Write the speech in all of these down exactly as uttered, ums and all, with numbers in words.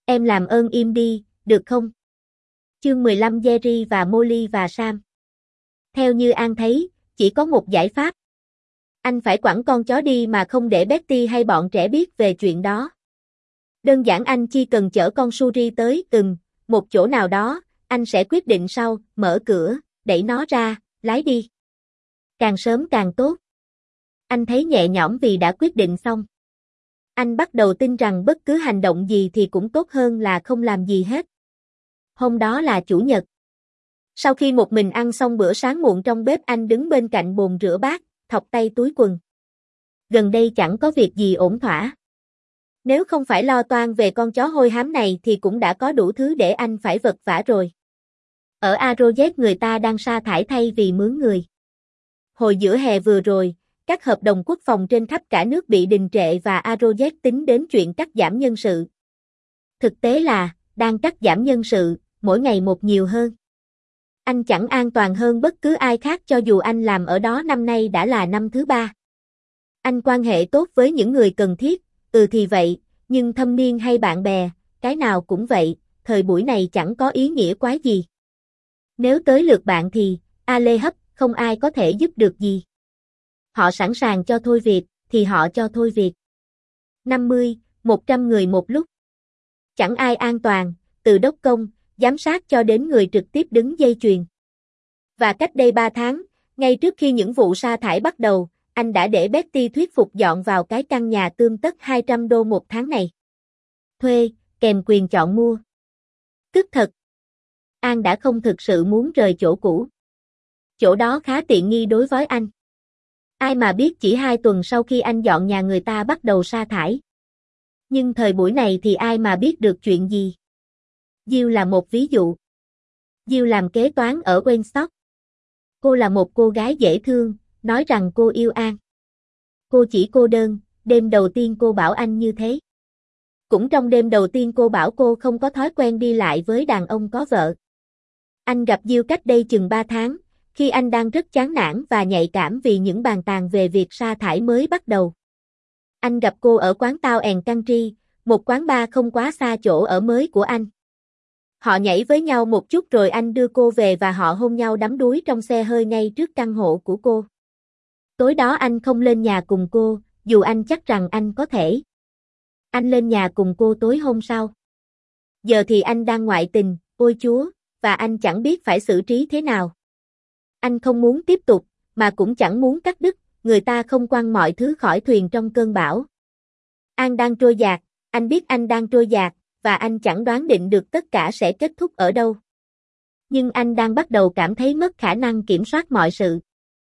Em làm ơn im đi, được không? Chương mười lăm Jerry và Molly và Sam. Theo như An thấy, chỉ có một giải pháp. Anh phải quẳng con chó đi mà không để Betty hay bọn trẻ biết về chuyện đó. Đơn giản anh chỉ cần chở con Suri tới từng một chỗ nào đó, anh sẽ quyết định sau, mở cửa, đẩy nó ra, lái đi. Càng sớm càng tốt. Anh thấy nhẹ nhõm vì đã quyết định xong. Anh bắt đầu tin rằng bất cứ hành động gì thì cũng tốt hơn là không làm gì hết. Hôm đó là Chủ nhật. Sau khi một mình ăn xong bữa sáng muộn trong bếp, anh đứng bên cạnh bồn rửa bát, thọc tay túi quần. Gần đây chẳng có việc gì ổn thỏa. Nếu không phải lo toan về con chó hôi hám này thì cũng đã có đủ thứ để anh phải vật vã rồi. Ở Arrowhead người ta đang sa thải thay vì mướn người. Hồi giữa hè vừa rồi, các hợp đồng quốc phòng trên khắp cả nước bị đình trệ và Arrowhead tính đến chuyện cắt giảm nhân sự. Thực tế là, đang cắt giảm nhân sự, mỗi ngày một nhiều hơn. Anh chẳng an toàn hơn bất cứ ai khác cho dù anh làm ở đó năm nay đã là năm thứ ba. Anh quan hệ tốt với những người cần thiết, ừ thì vậy, nhưng thâm niên hay bạn bè, cái nào cũng vậy, thời buổi này chẳng có ý nghĩa quái gì. Nếu tới lượt bạn thì, a lê hấp, không ai có thể giúp được gì. Họ sẵn sàng cho thôi việc, thì họ cho thôi việc. năm mươi, một trăm người một lúc. Chẳng ai an toàn, từ đốc công, giám sát cho đến người trực tiếp đứng dây chuyền. Và cách đây ba tháng, ngay trước khi những vụ sa thải bắt đầu, anh đã để Betty thuyết phục dọn vào cái căn nhà tươm tất hai trăm đô một tháng này. Thuê, kèm quyền chọn mua. Tức thật. An đã không thực sự muốn rời chỗ cũ. Chỗ đó khá tiện nghi đối với anh. Ai mà biết chỉ hai tuần sau khi anh dọn nhà người ta bắt đầu sa thải. Nhưng thời buổi này thì ai mà biết được chuyện gì. Diêu là một ví dụ. Diêu làm kế toán ở Weinstock. Cô là một cô gái dễ thương, nói rằng cô yêu An. Cô chỉ cô đơn, đêm đầu tiên cô bảo anh như thế. Cũng trong đêm đầu tiên cô bảo cô không có thói quen đi lại với đàn ông có vợ. Anh gặp Diêu cách đây chừng ba tháng, khi anh đang rất chán nản và nhạy cảm vì những bàn tàn về việc sa thải mới bắt đầu. Anh gặp cô ở quán Town and Country, một quán bar không quá xa chỗ ở mới của anh. Họ nhảy với nhau một chút rồi anh đưa cô về và họ hôn nhau đắm đuối trong xe hơi ngay trước căn hộ của cô. Tối đó anh không lên nhà cùng cô, dù anh chắc rằng anh có thể. Anh lên nhà cùng cô tối hôm sau. Giờ thì anh đang ngoại tình, ôi Chúa, và anh chẳng biết phải xử trí thế nào. Anh không muốn tiếp tục, mà cũng chẳng muốn cắt đứt, người ta không quăng mọi thứ khỏi thuyền trong cơn bão. An đang trôi dạt, anh biết anh đang trôi dạt, và anh chẳng đoán định được tất cả sẽ kết thúc ở đâu. Nhưng anh đang bắt đầu cảm thấy mất khả năng kiểm soát mọi sự.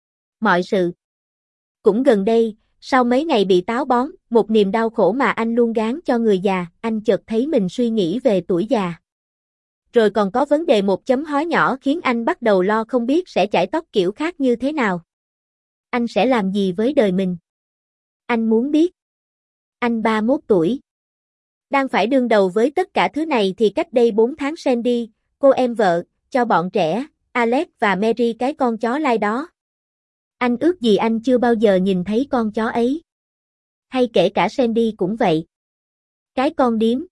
Mọi sự. Cũng gần đây, sau mấy ngày bị táo bón, một niềm đau khổ mà anh luôn gán cho người già, anh chợt thấy mình suy nghĩ về tuổi già. Rồi còn có vấn đề một chấm hói nhỏ khiến anh bắt đầu lo không biết sẽ chải tóc kiểu khác như thế nào. Anh sẽ làm gì với đời mình? Anh muốn biết. Anh ba mươi mốt tuổi. Đang phải đương đầu với tất cả thứ này thì cách đây bốn tháng Sandy, cô em vợ, cho bọn trẻ, Alex và Mary cái con chó lai đó. Anh ước gì anh chưa bao giờ nhìn thấy con chó ấy. Hay kể cả Sandy cũng vậy. Cái con điếm.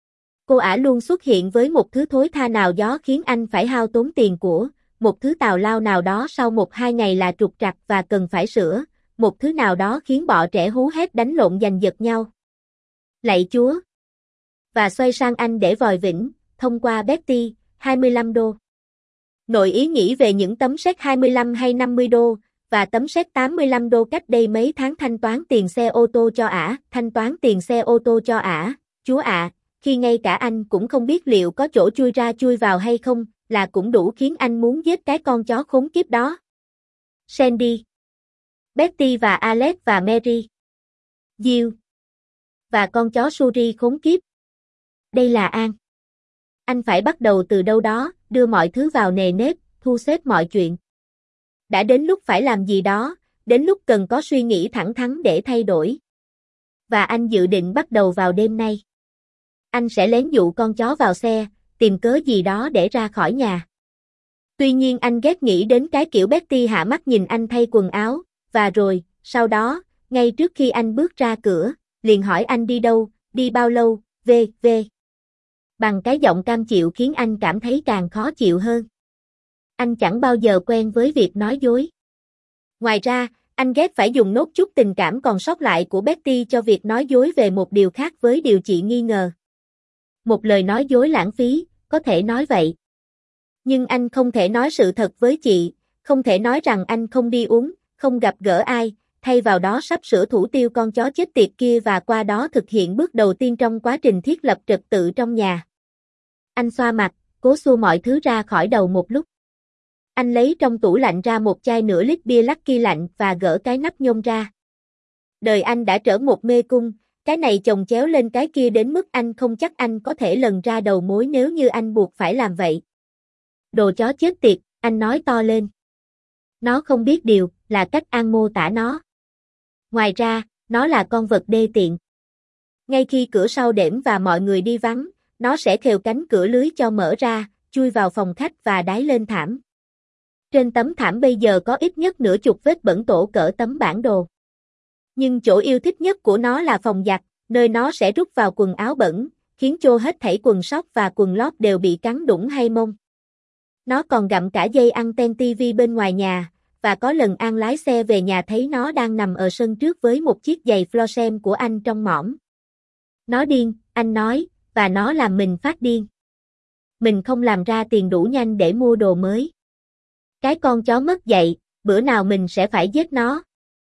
Cô ả luôn xuất hiện với một thứ thối tha nào đó khiến anh phải hao tốn tiền của, một thứ tào lao nào đó sau một hai ngày là trục trặc và cần phải sửa, một thứ nào đó khiến bọ trẻ hú hét đánh lộn giành giật nhau. Lạy Chúa! Và xoay sang anh để vòi vĩnh, thông qua Betty, hai mươi lăm đô. Nội ý nghĩ về những tấm séc hai mươi lăm hay năm mươi đô, và tấm séc tám mươi lăm đô cách đây mấy tháng thanh toán tiền xe ô tô cho ả, thanh toán tiền xe ô tô cho ả, Chúa ạ, khi ngay cả anh cũng không biết liệu có chỗ chui ra chui vào hay không, là cũng đủ khiến anh muốn giết cái con chó khốn kiếp đó. Sandy, Betty và Alex và Mary, Jill, và con chó Suri khốn kiếp. Đây là An. Anh phải bắt đầu từ đâu đó, đưa mọi thứ vào nề nếp, thu xếp mọi chuyện. Đã đến lúc phải làm gì đó, đến lúc cần có suy nghĩ thẳng thắn để thay đổi. Và anh dự định bắt đầu vào đêm nay. Anh sẽ lén dụ con chó vào xe, tìm cớ gì đó để ra khỏi nhà. Tuy nhiên anh ghét nghĩ đến cái kiểu Betty hạ mắt nhìn anh thay quần áo, và rồi, sau đó, ngay trước khi anh bước ra cửa, liền hỏi anh đi đâu, đi bao lâu, v v Bằng cái giọng cam chịu khiến anh cảm thấy càng khó chịu hơn. Anh chẳng bao giờ quen với việc nói dối. Ngoài ra, anh ghét phải dùng nốt chút tình cảm còn sót lại của Betty cho việc nói dối về một điều khác với điều chị nghi ngờ. Một lời nói dối lãng phí, có thể nói vậy. Nhưng anh không thể nói sự thật với chị, không thể nói rằng anh không đi uống, không gặp gỡ ai, thay vào đó sắp sửa thủ tiêu con chó chết tiệt kia và qua đó thực hiện bước đầu tiên trong quá trình thiết lập trật tự trong nhà. Anh xoa mặt, cố xua mọi thứ ra khỏi đầu một lúc. Anh lấy trong tủ lạnh ra một chai nửa lít bia Lucky lạnh và gỡ cái nắp nhôm ra. Đời anh đã trở một mê cung, cái này chồng chéo lên cái kia đến mức anh không chắc anh có thể lần ra đầu mối nếu như anh buộc phải làm vậy. Đồ chó chết tiệt, anh nói to lên. Nó không biết điều, là cách anh mô tả nó. Ngoài ra, nó là con vật đê tiện. Ngay khi cửa sau đễm và mọi người đi vắng, nó sẽ khều cánh cửa lưới cho mở ra, chui vào phòng khách và đái lên thảm. Trên tấm thảm bây giờ có ít nhất nửa chục vết bẩn tổ cỡ tấm bản đồ. Nhưng chỗ yêu thích nhất của nó là phòng giặt, nơi nó sẽ rút vào quần áo bẩn, khiến cho hết thảy quần sóc và quần lót đều bị cắn đũng hay mông. Nó còn gặm cả dây anten ti vi bên ngoài nhà, và có lần An lái xe về nhà thấy nó đang nằm ở sân trước với một chiếc giày Flosem của anh trong mõm. Nó điên, anh nói, và nó làm mình phát điên. Mình không làm ra tiền đủ nhanh để mua đồ mới. Cái con chó mất dạy, bữa nào mình sẽ phải giết nó.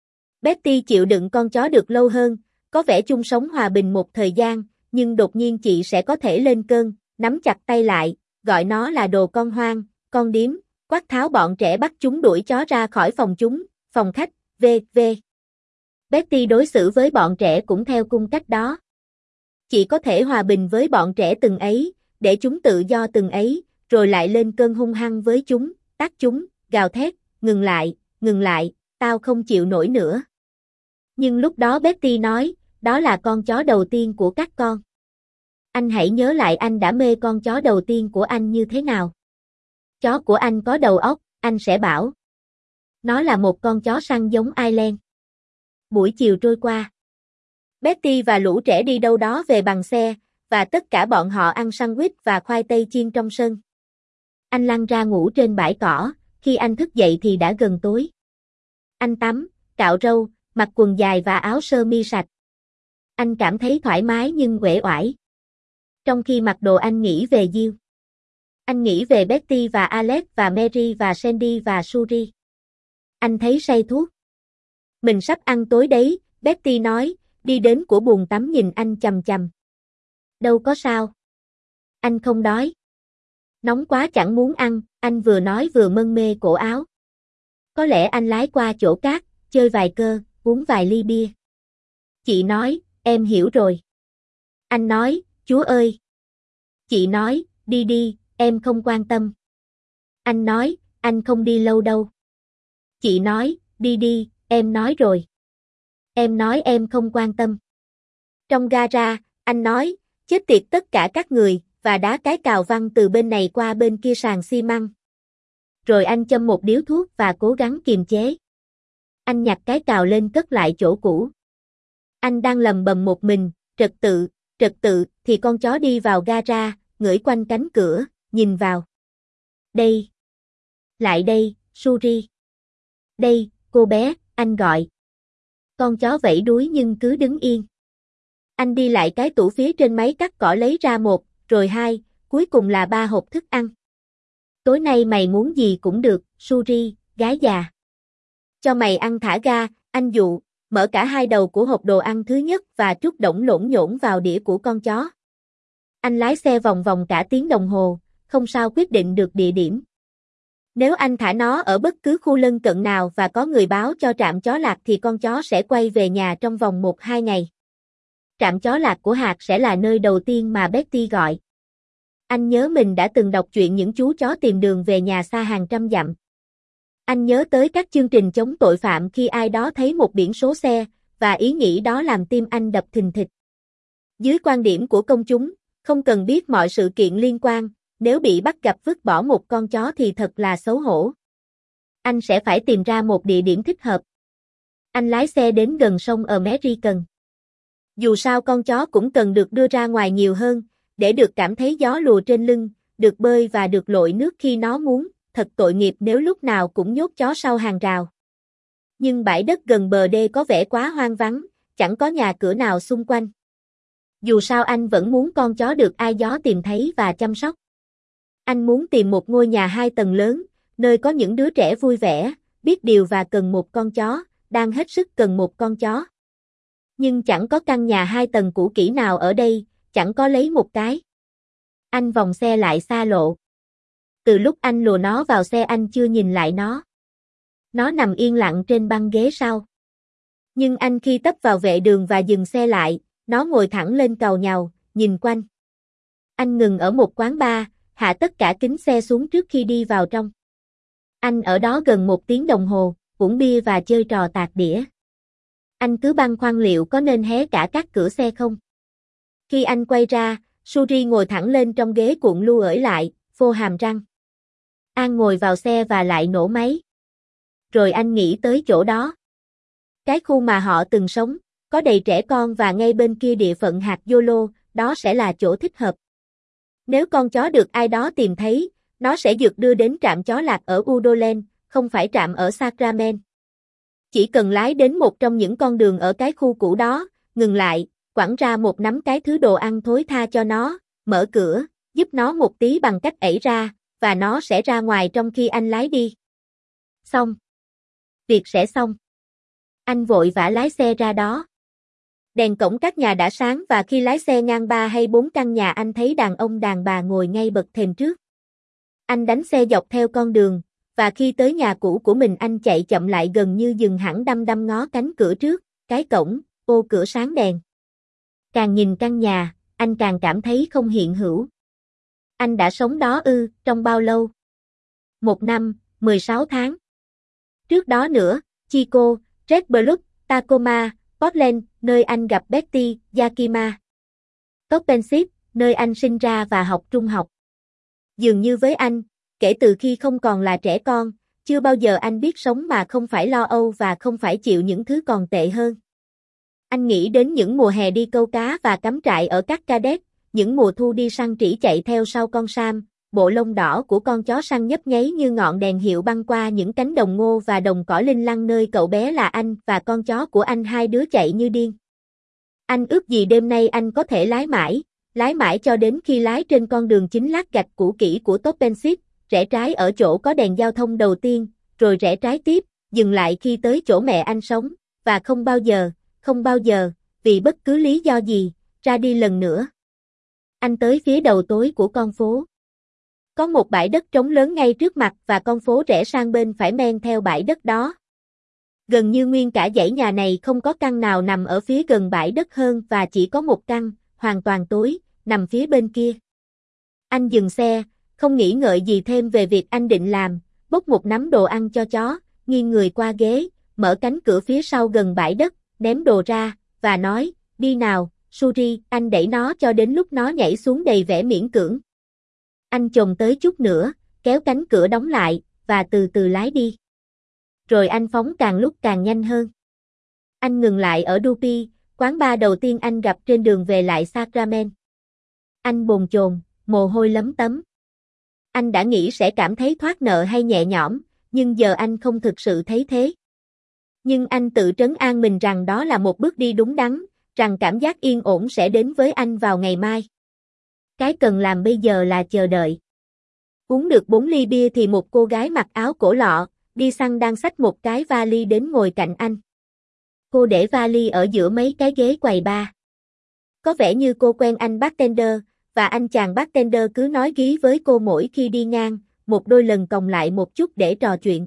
Betty chịu đựng con chó được lâu hơn, có vẻ chung sống hòa bình một thời gian, nhưng đột nhiên chị sẽ có thể lên cơn, nắm chặt tay lại, gọi nó là đồ con hoang, con điếm, quát tháo bọn trẻ bắt chúng đuổi chó ra khỏi phòng chúng, phòng khách, vân vân. Betty đối xử với bọn trẻ cũng theo cung cách đó. Chị có thể hòa bình với bọn trẻ từng ấy, để chúng tự do từng ấy, rồi lại lên cơn hung hăng với chúng, tát chúng, gào thét, ngừng lại, ngừng lại, tao không chịu nổi nữa. Nhưng lúc đó Betty nói, đó là con chó đầu tiên của các con. Anh hãy nhớ lại anh đã mê con chó đầu tiên của anh như thế nào. Chó của anh có đầu óc, anh sẽ bảo. Nó là một con chó săn giống Ireland. Buổi chiều trôi qua. Betty và lũ trẻ đi đâu đó về bằng xe, và tất cả bọn họ ăn sandwich và khoai tây chiên trong sân. Anh lăn ra ngủ trên bãi cỏ, khi anh thức dậy thì đã gần tối. Anh tắm, cạo râu, mặc quần dài và áo sơ mi sạch. Anh cảm thấy thoải mái nhưng uể oải. Trong khi mặc đồ anh nghĩ về Jill. Anh nghĩ về Betty và Alex và Mary và Sandy và Suri. Anh thấy say thuốc. Mình sắp ăn tối đấy, Betty nói, đi đến của bồn tắm nhìn anh chằm chằm. Đâu có sao. Anh không đói. Nóng quá chẳng muốn ăn, anh vừa nói vừa mân mê cổ áo. Có lẽ anh lái qua chỗ cát, chơi vài cơ, uống vài ly bia. Chị nói, em hiểu rồi. Anh nói, Chúa ơi. Chị nói, đi đi, em không quan tâm. Anh nói, anh không đi lâu đâu. Chị nói, đi đi, em nói rồi. Em nói em không quan tâm. Trong gara, anh nói, chết tiệt tất cả các người, và đá cái cào văng từ bên này qua bên kia sàn xi măng. Rồi anh châm một điếu thuốc và cố gắng kiềm chế. Anh nhặt cái cào lên cất lại chỗ cũ. Anh đang lầm bầm một mình, trật tự, trật tự, thì con chó đi vào gara, ngửi quanh cánh cửa, nhìn vào. Đây. Lại đây, Suri. Đây, cô bé, anh gọi. Con chó vẫy đuôi nhưng cứ đứng yên. Anh đi lại cái tủ phía trên máy cắt cỏ lấy ra một, rồi hai, cuối cùng là ba hộp thức ăn. Tối nay mày muốn gì cũng được, Suri, gái già. Cho mày ăn thả ga, anh dụ, mở cả hai đầu của hộp đồ ăn thứ nhất và trút đổng lỗn nhổn vào đĩa của con chó. Anh lái xe vòng vòng cả tiếng đồng hồ, không sao quyết định được địa điểm. Nếu anh thả nó ở bất cứ khu lân cận nào và có người báo cho trạm chó lạc thì con chó sẽ quay về nhà trong vòng một hai ngày. Trạm chó lạc của Hạt sẽ là nơi đầu tiên mà Betty gọi. Anh nhớ mình đã từng đọc chuyện những chú chó tìm đường về nhà xa hàng trăm dặm. Anh nhớ tới các chương trình chống tội phạm khi ai đó thấy một biển số xe, và ý nghĩ đó làm tim anh đập thình thịch. Dưới quan điểm của công chúng, không cần biết mọi sự kiện liên quan, nếu bị bắt gặp vứt bỏ một con chó thì thật là xấu hổ. Anh sẽ phải tìm ra một địa điểm thích hợp. Anh lái xe đến gần sông American. Dù sao con chó cũng cần được đưa ra ngoài nhiều hơn, để được cảm thấy gió lùa trên lưng, được bơi và được lội nước khi nó muốn, thật tội nghiệp nếu lúc nào cũng nhốt chó sau hàng rào. Nhưng bãi đất gần bờ đê có vẻ quá hoang vắng, chẳng có nhà cửa nào xung quanh. Dù sao anh vẫn muốn con chó được ai gió tìm thấy và chăm sóc. Anh muốn tìm một ngôi nhà hai tầng lớn, nơi có những đứa trẻ vui vẻ, biết điều và cần một con chó, đang hết sức cần một con chó. Nhưng chẳng có căn nhà hai tầng cũ kỹ nào ở đây, chẳng có lấy một cái. Anh vòng xe lại xa lộ. Từ lúc anh lùa nó vào xe anh chưa nhìn lại nó. Nó nằm yên lặng trên băng ghế sau. Nhưng anh khi tấp vào vệ đường và dừng xe lại, nó ngồi thẳng lên càu nhàu, nhìn quanh. Anh ngừng ở một quán bar, hạ tất cả kính xe xuống trước khi đi vào trong. Anh ở đó gần một tiếng đồng hồ, uống bia và chơi trò tạt đĩa. Anh cứ băn khoăn liệu có nên hé cả các cửa xe không. Khi anh quay ra, Suri ngồi thẳng lên trong ghế cuộn lu ởi lại, phô hàm răng. An ngồi vào xe và lại nổ máy. Rồi anh nghĩ tới chỗ đó. Cái khu mà họ từng sống, có đầy trẻ con và ngay bên kia địa phận hạt Yolo, đó sẽ là chỗ thích hợp. Nếu con chó được ai đó tìm thấy, nó sẽ được đưa đến trạm chó lạc ở Udolen, không phải trạm ở Sacramento. Chỉ cần lái đến một trong những con đường ở cái khu cũ đó, ngừng lại, quẳng ra một nắm cái thứ đồ ăn thối tha cho nó, mở cửa, giúp nó một tí bằng cách ẩy ra, và nó sẽ ra ngoài trong khi anh lái đi. Xong. Việc sẽ xong. Anh vội vã lái xe ra đó. Đèn cổng các nhà đã sáng và khi lái xe ngang ba hay bốn căn nhà anh thấy đàn ông đàn bà ngồi ngay bậc thềm trước. Anh đánh xe dọc theo con đường, và khi tới nhà cũ của mình anh chạy chậm lại gần như dừng hẳn đăm đăm ngó cánh cửa trước, cái cổng, ô cửa sáng đèn. Càng nhìn căn nhà, anh càng cảm thấy không hiện hữu. Anh đã sống đó ư, trong bao lâu? Một năm, mười sáu tháng. Trước đó nữa, Chico, Red Bluff, Tacoma, Portland, nơi anh gặp Betty, Yakima. Township, nơi anh sinh ra và học trung học. Dường như với anh, kể từ khi không còn là trẻ con, chưa bao giờ anh biết sống mà không phải lo âu và không phải chịu những thứ còn tệ hơn. Anh nghĩ đến những mùa hè đi câu cá và cắm trại ở các cadet, những mùa thu đi săn trĩ chạy theo sau con Sam, bộ lông đỏ của con chó săn nhấp nháy như ngọn đèn hiệu băng qua những cánh đồng ngô và đồng cỏ linh lăng nơi cậu bé là anh và con chó của anh hai đứa chạy như điên. Anh ước gì đêm nay anh có thể lái mãi, lái mãi cho đến khi lái trên con đường chính lát gạch cũ kỹ của Township, rẽ trái ở chỗ có đèn giao thông đầu tiên, rồi rẽ trái tiếp, dừng lại khi tới chỗ mẹ anh sống, và không bao giờ, không bao giờ, vì bất cứ lý do gì, ra đi lần nữa. Anh tới phía đầu tối của con phố. Có một bãi đất trống lớn ngay trước mặt và con phố rẽ sang bên phải men theo bãi đất đó. Gần như nguyên cả dãy nhà này không có căn nào nằm ở phía gần bãi đất hơn và chỉ có một căn, hoàn toàn tối, nằm phía bên kia. Anh dừng xe, không nghĩ ngợi gì thêm về việc anh định làm, bốc một nắm đồ ăn cho chó, nghiêng người qua ghế, mở cánh cửa phía sau gần bãi đất, ném đồ ra, và nói, đi nào, Suri, anh đẩy nó cho đến lúc nó nhảy xuống đầy vẻ miễn cưỡng. Anh chồm tới chút nữa, kéo cánh cửa đóng lại, và từ từ lái đi. Rồi anh phóng càng lúc càng nhanh hơn. Anh ngừng lại ở Dupi, quán bar đầu tiên anh gặp trên đường về lại Sacramento. Anh bồn chồn, mồ hôi lấm tấm. Anh đã nghĩ sẽ cảm thấy thoát nợ hay nhẹ nhõm, nhưng giờ anh không thực sự thấy thế. Nhưng anh tự trấn an mình rằng đó là một bước đi đúng đắn, rằng cảm giác yên ổn sẽ đến với anh vào ngày mai. Cái cần làm bây giờ là chờ đợi. Uống được bốn ly bia thì một cô gái mặc áo cổ lọ, đi săn đang xách một cái vali đến ngồi cạnh anh. Cô để vali ở giữa mấy cái ghế quầy bar. Có vẻ như cô quen anh bartender, và anh chàng bartender cứ nói gí với cô mỗi khi đi ngang, một đôi lần còng lại một chút để trò chuyện.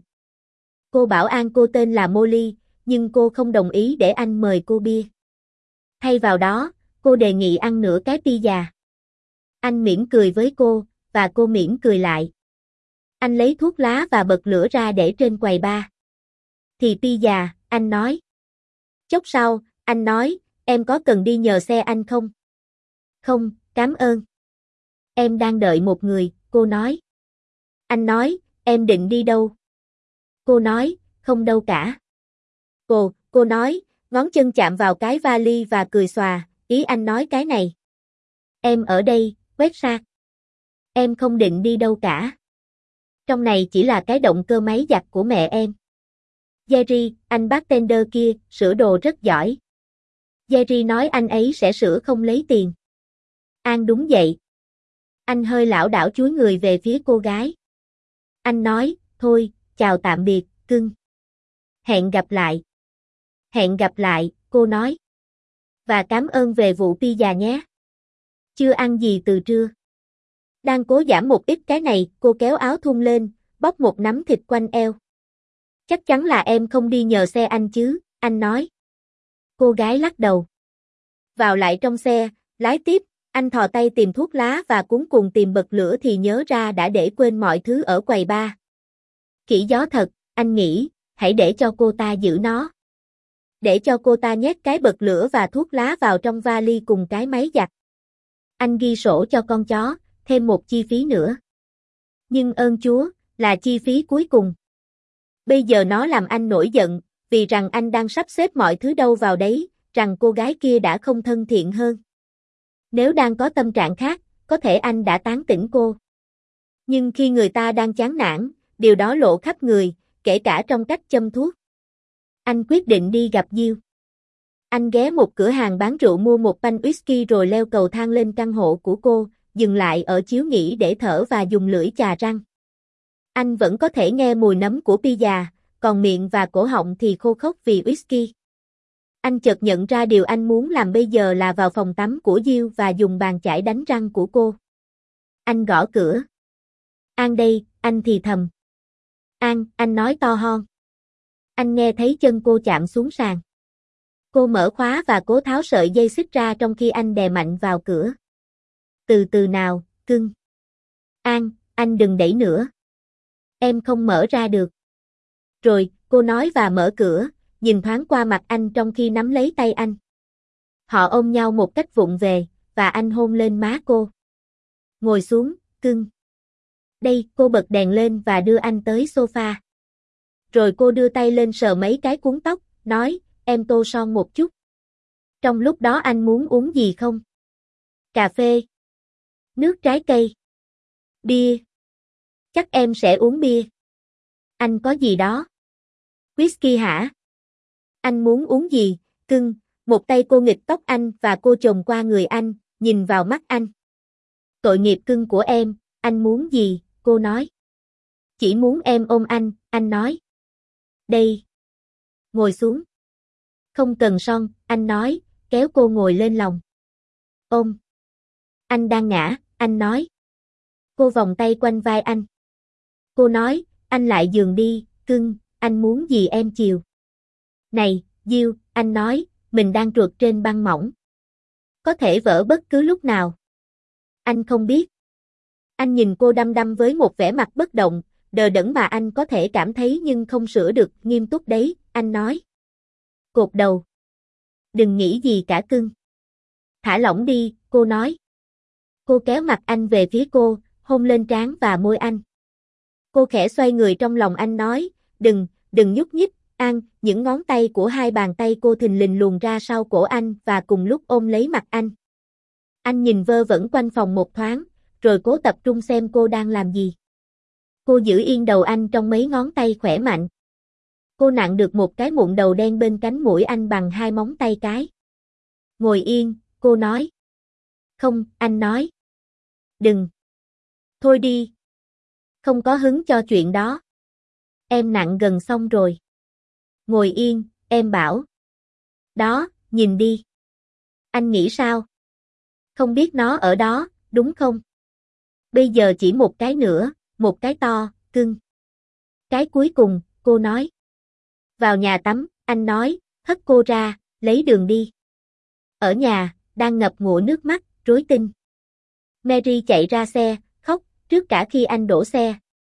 Cô bảo An cô tên là Molly, nhưng cô không đồng ý để anh mời cô bia. Thay vào đó, cô đề nghị ăn nửa cái pizza. Anh mỉm cười với cô, và cô mỉm cười lại. Anh lấy thuốc lá và bật lửa ra để trên quầy bar. Thì pizza, anh nói. Chốc sau, anh nói, em có cần đi nhờ xe anh không? Không, cảm ơn. Em đang đợi một người, cô nói. Anh nói, em định đi đâu? Cô nói, không đâu cả. Cô, cô nói, ngón chân chạm vào cái vali và cười xòa, ý anh nói cái này. Em ở đây, quét sạc. Em không định đi đâu cả. Trong này chỉ là cái động cơ máy giặt của mẹ em. Jerry, anh bartender kia, sửa đồ rất giỏi. Jerry nói anh ấy sẽ sửa không lấy tiền. An đúng vậy. Anh hơi lảo đảo chúi người về phía cô gái. Anh nói, thôi, chào tạm biệt, cưng. Hẹn gặp lại. Hẹn gặp lại, cô nói. Và cảm ơn về vụ pizza nhé. Chưa ăn gì từ trưa. Đang cố giảm một ít cái này, cô kéo áo thun lên, bóp một nắm thịt quanh eo. Chắc chắn là em không đi nhờ xe anh chứ, anh nói. Cô gái lắc đầu. Vào lại trong xe, lái tiếp, anh thò tay tìm thuốc lá và cuống cuồng tìm bật lửa thì nhớ ra đã để quên mọi thứ ở quầy bar. Khỉ gió thật, anh nghĩ, hãy để cho cô ta giữ nó. Để cho cô ta nhét cái bật lửa và thuốc lá vào trong vali cùng cái máy giặt. Anh ghi sổ cho con chó, thêm một chi phí nữa. Nhưng ơn Chúa, là chi phí cuối cùng. Bây giờ nó làm anh nổi giận, vì rằng anh đang sắp xếp mọi thứ đâu vào đấy, rằng cô gái kia đã không thân thiện hơn. Nếu đang có tâm trạng khác, có thể anh đã tán tỉnh cô. Nhưng khi người ta đang chán nản, điều đó lộ khắp người, kể cả trong cách châm thuốc. Anh quyết định đi gặp Jill. Anh ghé một cửa hàng bán rượu mua một panh whisky rồi leo cầu thang lên căn hộ của cô, dừng lại ở chiếu nghỉ để thở và dùng lưỡi chà răng. Anh vẫn có thể nghe mùi nấm của pizza, còn miệng và cổ họng thì khô khốc vì whisky. Anh chợt nhận ra điều anh muốn làm bây giờ là vào phòng tắm của Jill và dùng bàn chải đánh răng của cô. Anh gõ cửa. An đây, anh thì thầm. An, anh nói to hon. Anh nghe thấy chân cô chạm xuống sàn. Cô mở khóa và cố tháo sợi dây xích ra trong khi anh đè mạnh vào cửa. Từ từ nào, cưng. An, anh đừng đẩy nữa. Em không mở ra được. Rồi, cô nói và mở cửa, nhìn thoáng qua mặt anh trong khi nắm lấy tay anh. Họ ôm nhau một cách vụng về, và anh hôn lên má cô. Ngồi xuống, cưng. Đây, cô bật đèn lên và đưa anh tới sofa. Rồi cô đưa tay lên sờ mấy cái cuốn tóc, nói, em tô son một chút. Trong lúc đó anh muốn uống gì không? Cà phê. Nước trái cây. Bia. Chắc em sẽ uống bia. Anh có gì đó? Whisky hả? Anh muốn uống gì, cưng? Một tay cô nghịch tóc anh và cô chồm qua người anh, nhìn vào mắt anh. Tội nghiệp cưng của em, anh muốn gì, cô nói. Chỉ muốn em ôm anh, anh nói. Đây. Ngồi xuống. Không cần son, anh nói, kéo cô ngồi lên lòng. Ôm. Anh đang ngã, anh nói. Cô vòng tay quanh vai anh. Cô nói, anh lại giường đi, cưng, anh muốn gì em chiều. Này, Jill, anh nói, mình đang trượt trên băng mỏng. Có thể vỡ bất cứ lúc nào. Anh không biết. Anh nhìn cô đăm đăm với một vẻ mặt bất động, đờ đẫn mà anh có thể cảm thấy nhưng không sửa được, nghiêm túc đấy, anh nói. Cột đầu. Đừng nghĩ gì cả cưng. Thả lỏng đi, cô nói. Cô kéo mặt anh về phía cô, hôn lên trán và môi anh. Cô khẽ xoay người trong lòng anh nói, đừng, đừng nhúc nhích, An, những ngón tay của hai bàn tay cô thình lình luồn ra sau cổ anh và cùng lúc ôm lấy mặt anh. Anh nhìn vơ vẩn quanh phòng một thoáng, rồi cố tập trung xem cô đang làm gì. Cô giữ yên đầu anh trong mấy ngón tay khỏe mạnh. Cô nặn được một cái mụn đầu đen bên cánh mũi anh bằng hai móng tay cái. Ngồi yên, cô nói. Không, anh nói. Đừng. Thôi đi. Không có hứng cho chuyện đó. Em nặn gần xong rồi. Ngồi yên, em bảo. Đó, nhìn đi. Anh nghĩ sao? Không biết nó ở đó, đúng không? Bây giờ chỉ một cái nữa, một cái to, cưng. Cái cuối cùng, cô nói. Vào nhà tắm, anh nói, hất cô ra, lấy đường đi. Ở nhà, đang ngập ngụa nước mắt, rối tinh. Mary chạy ra xe, khóc, trước cả khi anh đổ xe.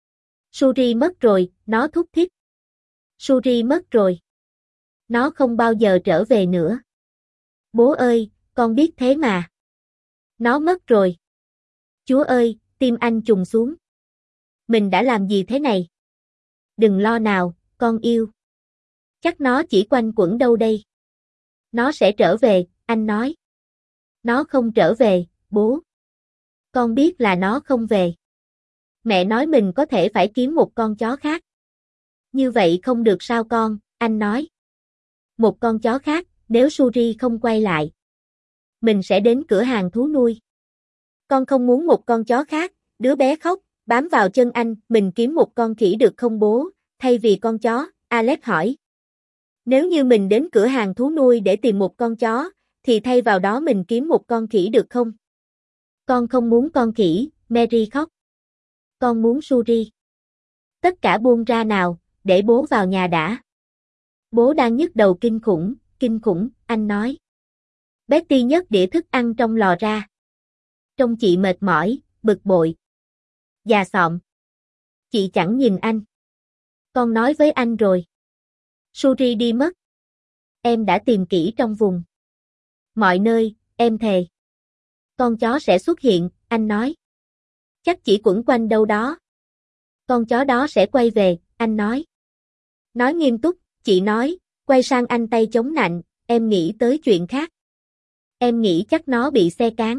Suri mất rồi, nó thúc thích. Suri mất rồi. Nó không bao giờ trở về nữa. Bố ơi, con biết thế mà. Nó mất rồi. Chúa ơi, tim anh trùng xuống. Mình đã làm gì thế này? Đừng lo nào, con yêu. Chắc nó chỉ quanh quẩn đâu đây. Nó sẽ trở về, anh nói. Nó không trở về, bố. Con biết là nó không về. Mẹ nói mình có thể phải kiếm một con chó khác. Như vậy không được sao con, anh nói. Một con chó khác, nếu Suri không quay lại. Mình sẽ đến cửa hàng thú nuôi. Con không muốn một con chó khác, đứa bé khóc, bám vào chân anh, mình kiếm một con khỉ được không bố, thay vì con chó, Alex hỏi. Nếu như mình đến cửa hàng thú nuôi để tìm một con chó, thì thay vào đó mình kiếm một con khỉ được không? Con không muốn con khỉ, Mary khóc. Con muốn Suri. Tất cả buông ra nào, để bố vào nhà đã. Bố đang nhức đầu kinh khủng, kinh khủng, anh nói. Betty nhấc đĩa thức ăn trong lò ra. Trông chị mệt mỏi, bực bội. Già xọm. Chị chẳng nhìn anh. Con nói với anh rồi. Suri đi mất. Em đã tìm kỹ trong vùng. Mọi nơi, em thề. Con chó sẽ xuất hiện, anh nói. Chắc chỉ quẩn quanh đâu đó. Con chó đó sẽ quay về, anh nói. Nói nghiêm túc, chị nói, quay sang anh tay chống nạnh, em nghĩ tới chuyện khác. Em nghĩ chắc nó bị xe cán.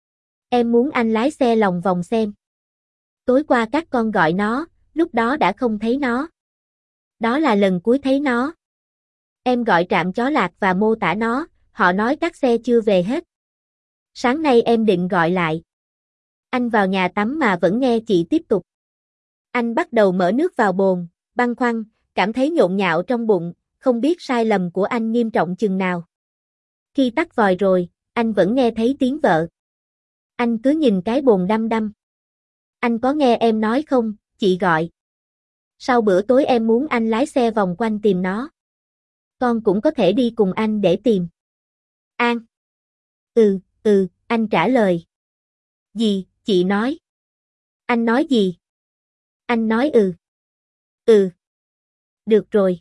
Em muốn anh lái xe lòng vòng xem. Tối qua các con gọi nó, lúc đó đã không thấy nó. Đó là lần cuối thấy nó. Em gọi trạm chó lạc và mô tả nó, họ nói các xe chưa về hết. Sáng nay em định gọi lại. Anh vào nhà tắm mà vẫn nghe chị tiếp tục. Anh bắt đầu mở nước vào bồn, băn khoăn, cảm thấy nhộn nhạo trong bụng, không biết sai lầm của anh nghiêm trọng chừng nào. Khi tắt vòi rồi, anh vẫn nghe thấy tiếng vợ. Anh cứ nhìn cái bồn đăm đăm. Anh có nghe em nói không, chị gọi. Sau bữa tối em muốn anh lái xe vòng quanh tìm nó. Con cũng có thể đi cùng anh để tìm. An. Ừ, ừ, anh trả lời. Gì, chị nói. Anh nói gì? Anh nói ừ. Ừ. Được rồi.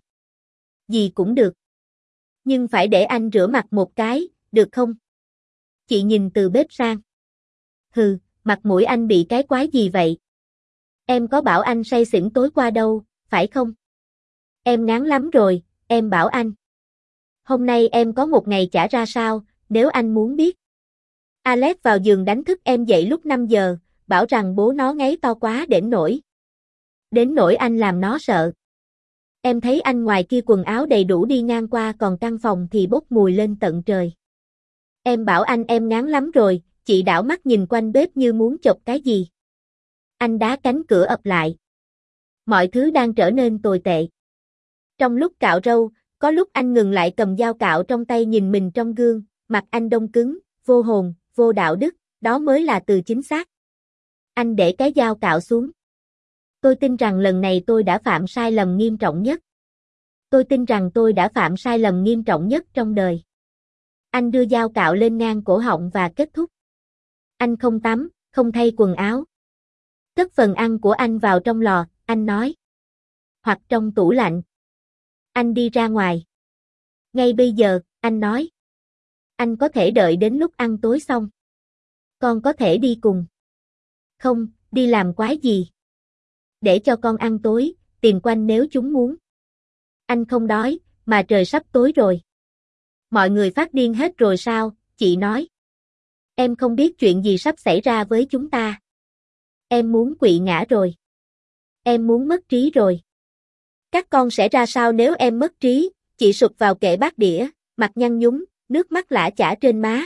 Gì cũng được. Nhưng phải để anh rửa mặt một cái, được không? Chị nhìn từ bếp sang. Hừ, mặt mũi anh bị cái quái gì vậy? Em có bảo anh say xỉn tối qua đâu, phải không? Em ngán lắm rồi, em bảo anh. Hôm nay em có một ngày chả ra sao, nếu anh muốn biết. Alex vào giường đánh thức em dậy lúc năm giờ, bảo rằng bố nó ngáy to quá đến nỗi. Đến nỗi anh làm nó sợ. Em thấy anh ngoài kia quần áo đầy đủ đi ngang qua còn căn phòng thì bốc mùi lên tận trời. Em bảo anh em ngán lắm rồi, chị đảo mắt nhìn quanh bếp như muốn chộp cái gì. Anh đá cánh cửa ập lại. Mọi thứ đang trở nên tồi tệ. Trong lúc cạo râu, có lúc anh ngừng lại cầm dao cạo trong tay nhìn mình trong gương, mặt anh đông cứng, vô hồn, vô đạo đức, đó mới là từ chính xác. Anh để cái dao cạo xuống. Tôi tin rằng lần này tôi đã phạm sai lầm nghiêm trọng nhất. Tôi tin rằng tôi đã phạm sai lầm nghiêm trọng nhất trong đời. Anh đưa dao cạo lên ngang cổ họng và kết thúc. Anh không tắm, không thay quần áo. Cất phần ăn của anh vào trong lò, anh nói. Hoặc trong tủ lạnh. Anh đi ra ngoài. Ngay bây giờ, anh nói. Anh có thể đợi đến lúc ăn tối xong. Con có thể đi cùng. Không, đi làm quái gì. Để cho con ăn tối, tìm quanh nếu chúng muốn. Anh không đói, mà trời sắp tối rồi. Mọi người phát điên hết rồi sao, chị nói. Em không biết chuyện gì sắp xảy ra với chúng ta. Em muốn quỵ ngã rồi. Em muốn mất trí rồi. Các con sẽ ra sao nếu em mất trí, chị sụp vào kệ bát đĩa, mặt nhăn nhúm, nước mắt lã chả trên má.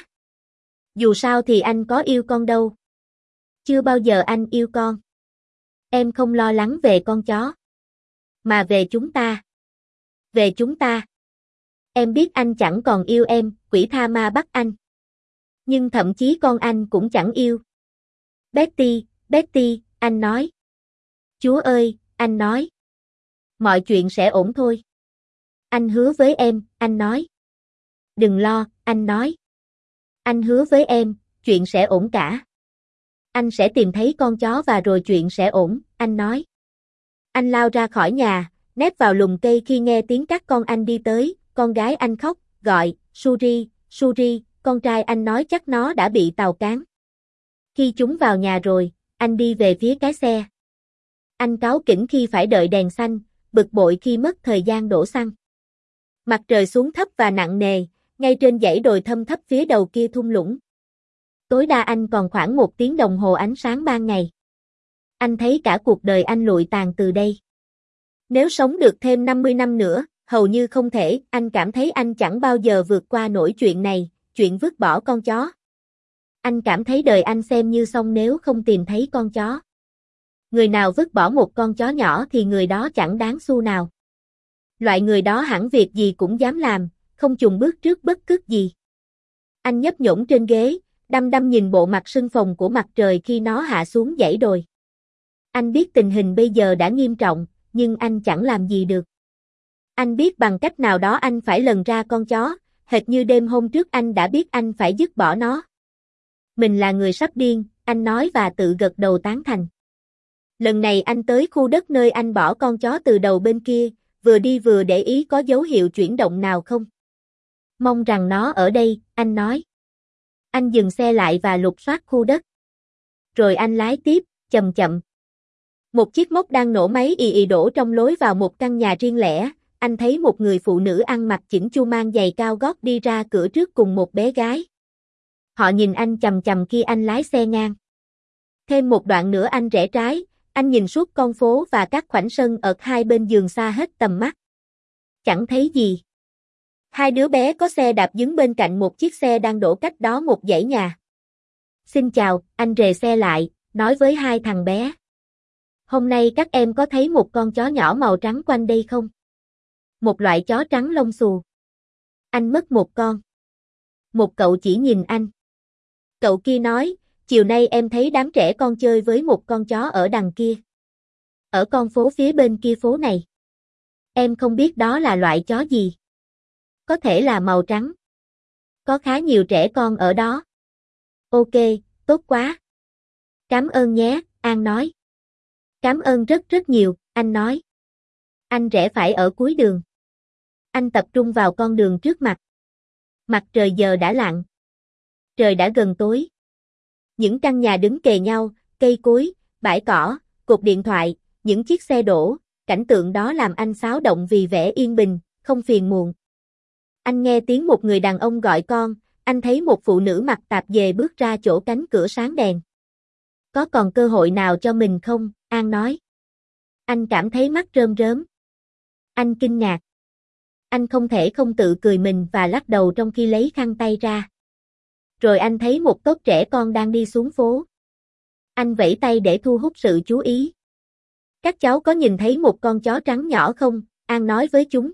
Dù sao thì anh có yêu con đâu. Chưa bao giờ anh yêu con. Em không lo lắng về con chó. Mà về chúng ta. Về chúng ta. Em biết anh chẳng còn yêu em, quỷ tha ma bắt anh. Nhưng thậm chí con anh cũng chẳng yêu. Betty, Betty, anh nói. Chúa ơi, anh nói. Mọi chuyện sẽ ổn thôi. Anh hứa với em, anh nói. Đừng lo, anh nói. Anh hứa với em, chuyện sẽ ổn cả. Anh sẽ tìm thấy con chó và rồi chuyện sẽ ổn, anh nói. Anh lao ra khỏi nhà, nép vào lùm cây khi nghe tiếng các con anh đi tới, con gái anh khóc, gọi, Suri, Suri, con trai anh nói chắc nó đã bị tàu cán. Khi chúng vào nhà rồi, anh đi về phía cái xe. Anh cáu kỉnh khi phải đợi đèn xanh, bực bội khi mất thời gian đổ xăng. Mặt trời xuống thấp và nặng nề, ngay trên dãy đồi thâm thấp phía đầu kia thung lũng. Tối đa anh còn khoảng một tiếng đồng hồ ánh sáng ban ngày. Anh thấy cả cuộc đời anh lụi tàn từ đây. Nếu sống được thêm năm mươi năm nữa, hầu như không thể, anh cảm thấy anh chẳng bao giờ vượt qua nổi chuyện này, chuyện vứt bỏ con chó. Anh cảm thấy đời anh xem như xong nếu không tìm thấy con chó. Người nào vứt bỏ một con chó nhỏ thì người đó chẳng đáng xu nào. Loại người đó hẳn việc gì cũng dám làm, không chùn bước trước bất cứ gì. Anh nhấp nhổm trên ghế, đăm đăm nhìn bộ mặt sưng phồng của mặt trời khi nó hạ xuống dãy đồi. Anh biết tình hình bây giờ đã nghiêm trọng, nhưng anh chẳng làm gì được. Anh biết bằng cách nào đó anh phải lần ra con chó, hệt như đêm hôm trước anh đã biết anh phải dứt bỏ nó. Mình là người sắp điên, anh nói và tự gật đầu tán thành. Lần này anh tới khu đất nơi anh bỏ con chó từ đầu bên kia, vừa đi vừa để ý có dấu hiệu chuyển động nào không. Mong rằng nó ở đây, anh nói. Anh dừng xe lại và lục soát khu đất. Rồi anh lái tiếp, chậm chậm. Một chiếc móc đang nổ máy ì ì đổ trong lối vào một căn nhà riêng lẻ. Anh thấy một người phụ nữ ăn mặc chỉnh chu mang giày cao gót đi ra cửa trước cùng một bé gái. Họ nhìn anh chằm chằm khi anh lái xe ngang. Thêm một đoạn nữa anh rẽ trái, anh nhìn suốt con phố và các khoảnh sân ở hai bên giường xa hết tầm mắt. Chẳng thấy gì. Hai đứa bé có xe đạp đứng bên cạnh một chiếc xe đang đổ cách đó một dãy nhà. Xin chào, anh rề xe lại, nói với hai thằng bé. Hôm nay các em có thấy một con chó nhỏ màu trắng quanh đây không? Một loại chó trắng lông xù. Anh mất một con. Một cậu chỉ nhìn anh. Cậu kia nói, chiều nay em thấy đám trẻ con chơi với một con chó ở đằng kia. Ở con phố phía bên kia phố này. Em không biết đó là loại chó gì. Có thể là màu trắng. Có khá nhiều trẻ con ở đó. Ok, tốt quá. Cảm ơn nhé, An nói. Cảm ơn rất rất nhiều, anh nói. Anh rẽ phải ở cuối đường. Anh tập trung vào con đường trước mặt. Mặt trời giờ đã lặn. Trời đã gần tối. Những căn nhà đứng kề nhau, cây cối, bãi cỏ, cột điện thoại, những chiếc xe đổ, cảnh tượng đó làm anh xáo động vì vẻ yên bình, không phiền muộn. Anh nghe tiếng một người đàn ông gọi con, anh thấy một phụ nữ mặc tạp dề bước ra chỗ cánh cửa sáng đèn. Có còn cơ hội nào cho mình không? An nói. Anh cảm thấy mắt rơm rớm. Anh kinh ngạc. Anh không thể không tự cười mình và lắc đầu trong khi lấy khăn tay ra. Rồi anh thấy một tốp trẻ con đang đi xuống phố. Anh vẫy tay để thu hút sự chú ý. Các cháu có nhìn thấy một con chó trắng nhỏ không? An nói với chúng.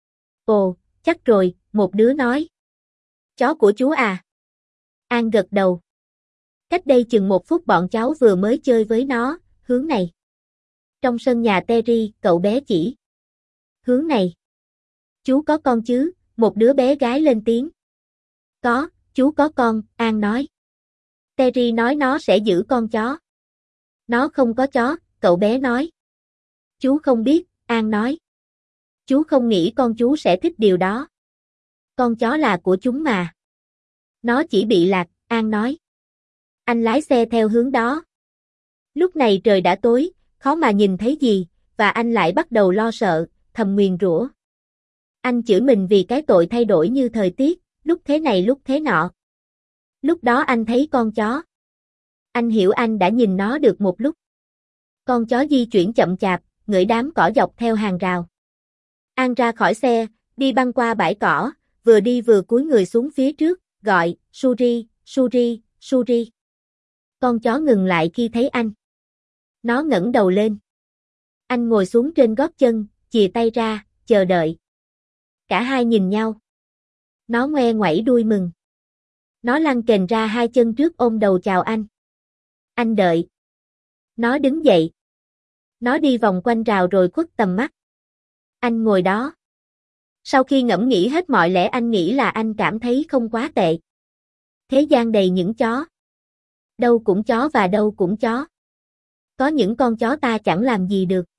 Ồ, chắc rồi, một đứa nói. Chó của chú à? An gật đầu. Cách đây chừng một phút bọn cháu vừa mới chơi với nó, hướng này. Trong sân nhà Terry, cậu bé chỉ. Hướng này. Chú có con chứ? Một đứa bé gái lên tiếng. Có, chú có con, An nói. Terry nói nó sẽ giữ con chó. Nó không có chó, cậu bé nói. Chú không biết, An nói. Chú không nghĩ con chú sẽ thích điều đó. Con chó là của chúng mà. Nó chỉ bị lạc, An nói. Anh lái xe theo hướng đó. Lúc này trời đã tối, khó mà nhìn thấy gì, và anh lại bắt đầu lo sợ, thầm nguyền rủa. Anh chửi mình vì cái tội thay đổi như thời tiết, lúc thế này lúc thế nọ. Lúc đó anh thấy con chó. Anh hiểu anh đã nhìn nó được một lúc. Con chó di chuyển chậm chạp, ngửi đám cỏ dọc theo hàng rào. An ra khỏi xe, đi băng qua bãi cỏ, vừa đi vừa cúi người xuống phía trước, gọi, Suri, Suri, Suri. Con chó ngừng lại khi thấy anh. Nó ngẩng đầu lên. Anh ngồi xuống trên gót chân, chìa tay ra, chờ đợi. Cả hai nhìn nhau. Nó ngoe ngoẩy đuôi mừng. Nó lăn kềnh ra hai chân trước ôm đầu chào anh. Anh đợi. Nó đứng dậy. Nó đi vòng quanh rào rồi khuất tầm mắt. Anh ngồi đó. Sau khi ngẫm nghĩ hết mọi lẽ anh nghĩ là anh cảm thấy không quá tệ. Thế gian đầy những chó. Đâu cũng chó và đâu cũng chó. Có những con chó ta chẳng làm gì được.